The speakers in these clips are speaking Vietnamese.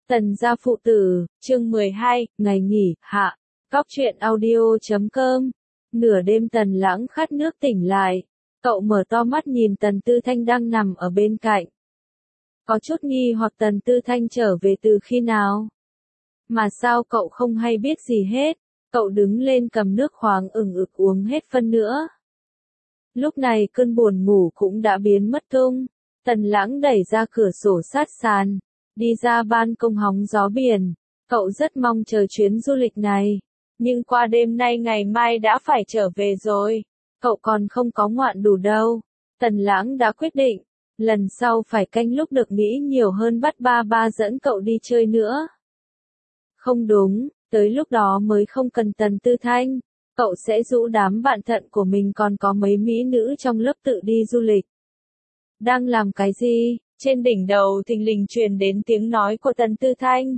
Tần gia phụ tử, chương 12, ngày nghỉ, hạ. Cóc truyện audio.com. Nửa đêm Tần Lãng khát nước tỉnh lại. Cậu mở to mắt nhìn Tần Tư Thanh đang nằm ở bên cạnh. Có chút nghi hoặc Tần Tư Thanh trở về từ khi nào? Mà sao cậu không hay biết gì hết? Cậu đứng lên cầm nước khoáng ửng ực uống hết phân nữa. Lúc này cơn buồn ngủ cũng đã biến mất tung. Tần Lãng đẩy ra cửa sổ sát sàn, đi ra ban công hóng gió biển. Cậu rất mong chờ chuyến du lịch này. Nhưng qua đêm nay ngày mai đã phải trở về rồi. Cậu còn không có ngoạn đủ đâu. Tần Lãng đã quyết định, lần sau phải canh lúc được nghĩ nhiều hơn bắt ba dẫn cậu đi chơi nữa. Không đúng, tới lúc đó mới không cần Tần Tư Thanh. Cậu sẽ rủ đám bạn thân của mình còn có mấy mỹ nữ trong lớp tự đi du lịch. Đang làm cái gì? Trên đỉnh đầu thình lình truyền đến tiếng nói của Tần Tư Thanh.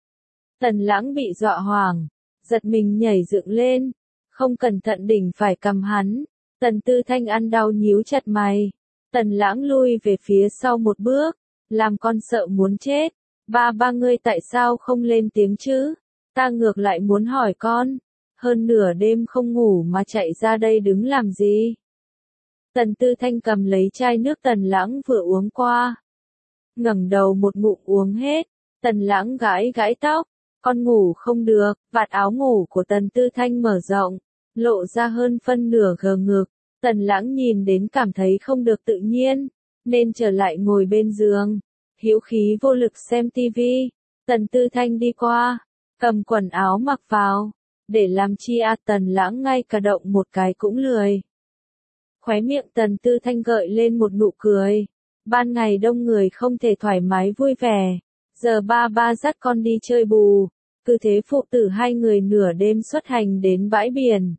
Tần Lãng bị dọa hoảng, giật mình nhảy dựng lên, không cẩn thận đỉnh phải cầm hắn. Tần Tư Thanh ăn đau nhíu chặt mày. Tần Lãng lui về phía sau một bước, làm con sợ muốn chết. Ba ngươi tại sao không lên tiếng chứ? Ta ngược lại muốn hỏi con. Hơn nửa đêm không ngủ mà chạy ra đây đứng làm gì? Tần Tư Thanh cầm lấy chai nước Tần Lãng vừa uống qua. Ngẩng đầu một ngụm uống hết. Tần Lãng gãi gãi tóc. Con ngủ không được. Vạt áo ngủ của Tần Tư Thanh mở rộng, lộ ra hơn phân nửa gờ ngực. Tần Lãng nhìn đến cảm thấy không được tự nhiên, nên trở lại ngồi bên giường. Hữu khí vô lực xem tivi. Tần Tư Thanh đi qua, cầm quần áo mặc vào. Để làm chi à? Tần Lãng ngay cả động một cái cũng lười. Khóe miệng Tần Tư Thanh gợi lên một nụ cười. Ban ngày đông người không thể thoải mái vui vẻ. Giờ ba dắt con đi chơi bù. Cứ thế phụ tử hai người nửa đêm xuất hành đến bãi biển.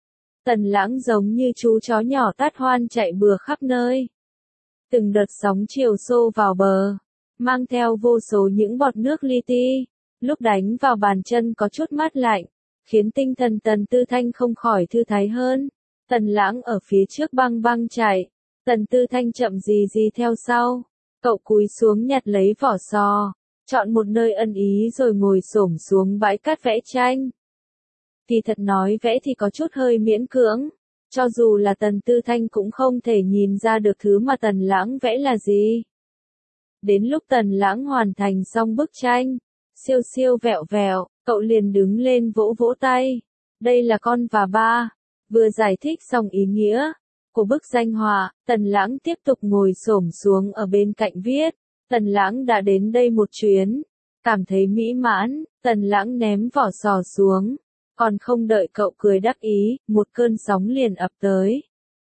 Tần Lãng giống như chú chó nhỏ tát hoan chạy bừa khắp nơi. Từng đợt sóng chiều xô vào bờ, mang theo vô số những bọt nước li ti. Lúc đánh vào bàn chân có chút mát lạnh, khiến tinh thần Tần Tư Thanh không khỏi thư thái hơn. Tần Lãng ở phía trước băng chạy. Tần Tư Thanh chậm gì theo sau. Cậu cúi xuống nhặt lấy vỏ sò, chọn một nơi ân ý rồi ngồi xổm xuống bãi cát vẽ tranh. Kỳ thật nói vẽ thì có chút hơi miễn cưỡng. Cho dù là Tần Tư Thanh cũng không thể nhìn ra được thứ mà Tần Lãng vẽ là gì. Đến lúc Tần Lãng hoàn thành xong bức tranh, siêu vẹo, cậu liền đứng lên vỗ tay. Đây là con và ba. Vừa giải thích xong ý nghĩa của bức danh họa, Tần Lãng tiếp tục ngồi xổm xuống ở bên cạnh viết. Tần Lãng đã đến đây một chuyến, cảm thấy mỹ mãn. Tần Lãng ném vỏ sò xuống, còn không đợi cậu cười đắc ý, một cơn sóng liền ập tới,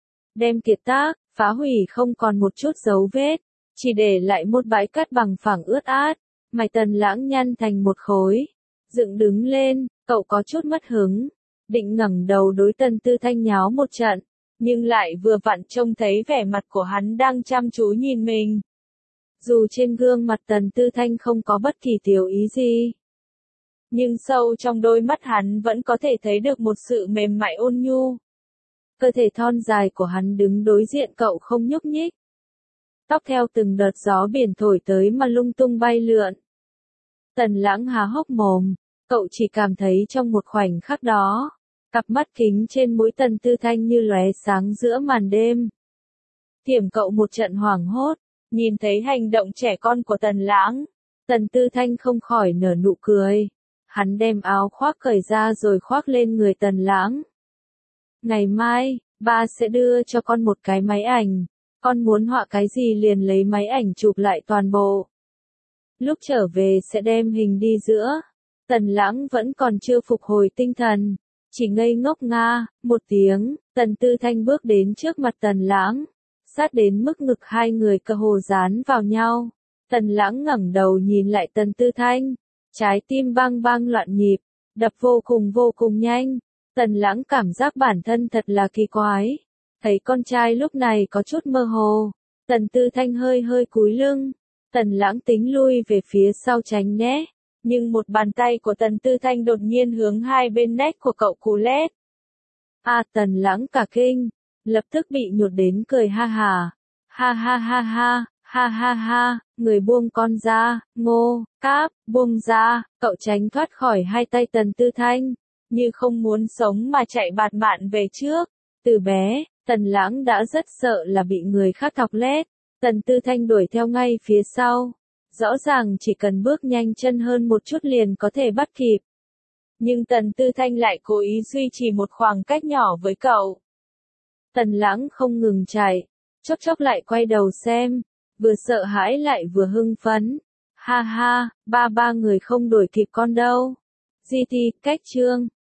đem kiệt tác, phá hủy không còn một chút dấu vết, chỉ để lại một bãi cát bằng phẳng ướt át. Mày Tần Lãng nhăn thành một khối, dựng đứng lên. Cậu có chút mất hứng, định ngẩng đầu đối Tần Tư Thanh nháo một trận, nhưng lại vừa vặn trông thấy vẻ mặt của hắn đang chăm chú nhìn mình. Dù trên gương mặt Tần Tư Thanh không có bất kỳ tiểu ý gì, nhưng sâu trong đôi mắt hắn vẫn có thể thấy được một sự mềm mại ôn nhu. Cơ thể thon dài của hắn đứng đối diện cậu không nhúc nhích. Tóc theo từng đợt gió biển thổi tới mà lung tung bay lượn. Tần Lãng há hốc mồm, cậu chỉ cảm thấy trong một khoảnh khắc đó, cặp mắt kính trên mũi Tần Tư Thanh như lóe sáng giữa màn đêm. Tiềm cậu một trận hoảng hốt, nhìn thấy hành động trẻ con của Tần Lãng. Tần Tư Thanh không khỏi nở nụ cười. Hắn đem áo khoác cởi ra rồi khoác lên người Tần Lãng. Ngày mai, ba sẽ đưa cho con một cái máy ảnh. Con muốn họa cái gì liền lấy máy ảnh chụp lại toàn bộ. Lúc trở về sẽ đem hình đi giữa. Tần Lãng vẫn còn chưa phục hồi tinh thần, chỉ ngây ngốc nga một tiếng. Tần Tư Thanh bước đến trước mặt Tần Lãng, sát đến mức ngực hai người cơ hồ dán vào nhau. Tần Lãng ngẩng đầu nhìn lại Tần Tư Thanh, trái tim bang loạn nhịp, đập vô cùng nhanh. Tần Lãng cảm giác bản thân thật là kỳ quái. Thấy con trai lúc này có chút mơ hồ. Tần Tư Thanh hơi cúi lưng. Tần Lãng tính lui về phía sau tránh né, nhưng một bàn tay của Tần Tư Thanh đột nhiên hướng hai bên nách của cậu cú lét. Tần Lãng cả kinh, lập tức bị nhột đến cười ha ha. Ha ha ha, người buông con ra, Ngô, Cáp, buông ra, cậu tránh thoát khỏi hai tay Tần Tư Thanh, như không muốn sống mà chạy bạt mạng về trước. Từ bé, Tần Lãng đã rất sợ là bị người khác thọc lét, Tần Tư Thanh đuổi theo ngay phía sau. Rõ ràng chỉ cần bước nhanh chân hơn một chút liền có thể bắt kịp. Nhưng Tần Tư Thanh lại cố ý duy trì một khoảng cách nhỏ với cậu. Tần Lãng không ngừng chạy, chốc chốc lại quay đầu xem, vừa sợ hãi lại vừa hưng phấn. Ha ha, ba người không đuổi kịp con đâu. GT, cách chương.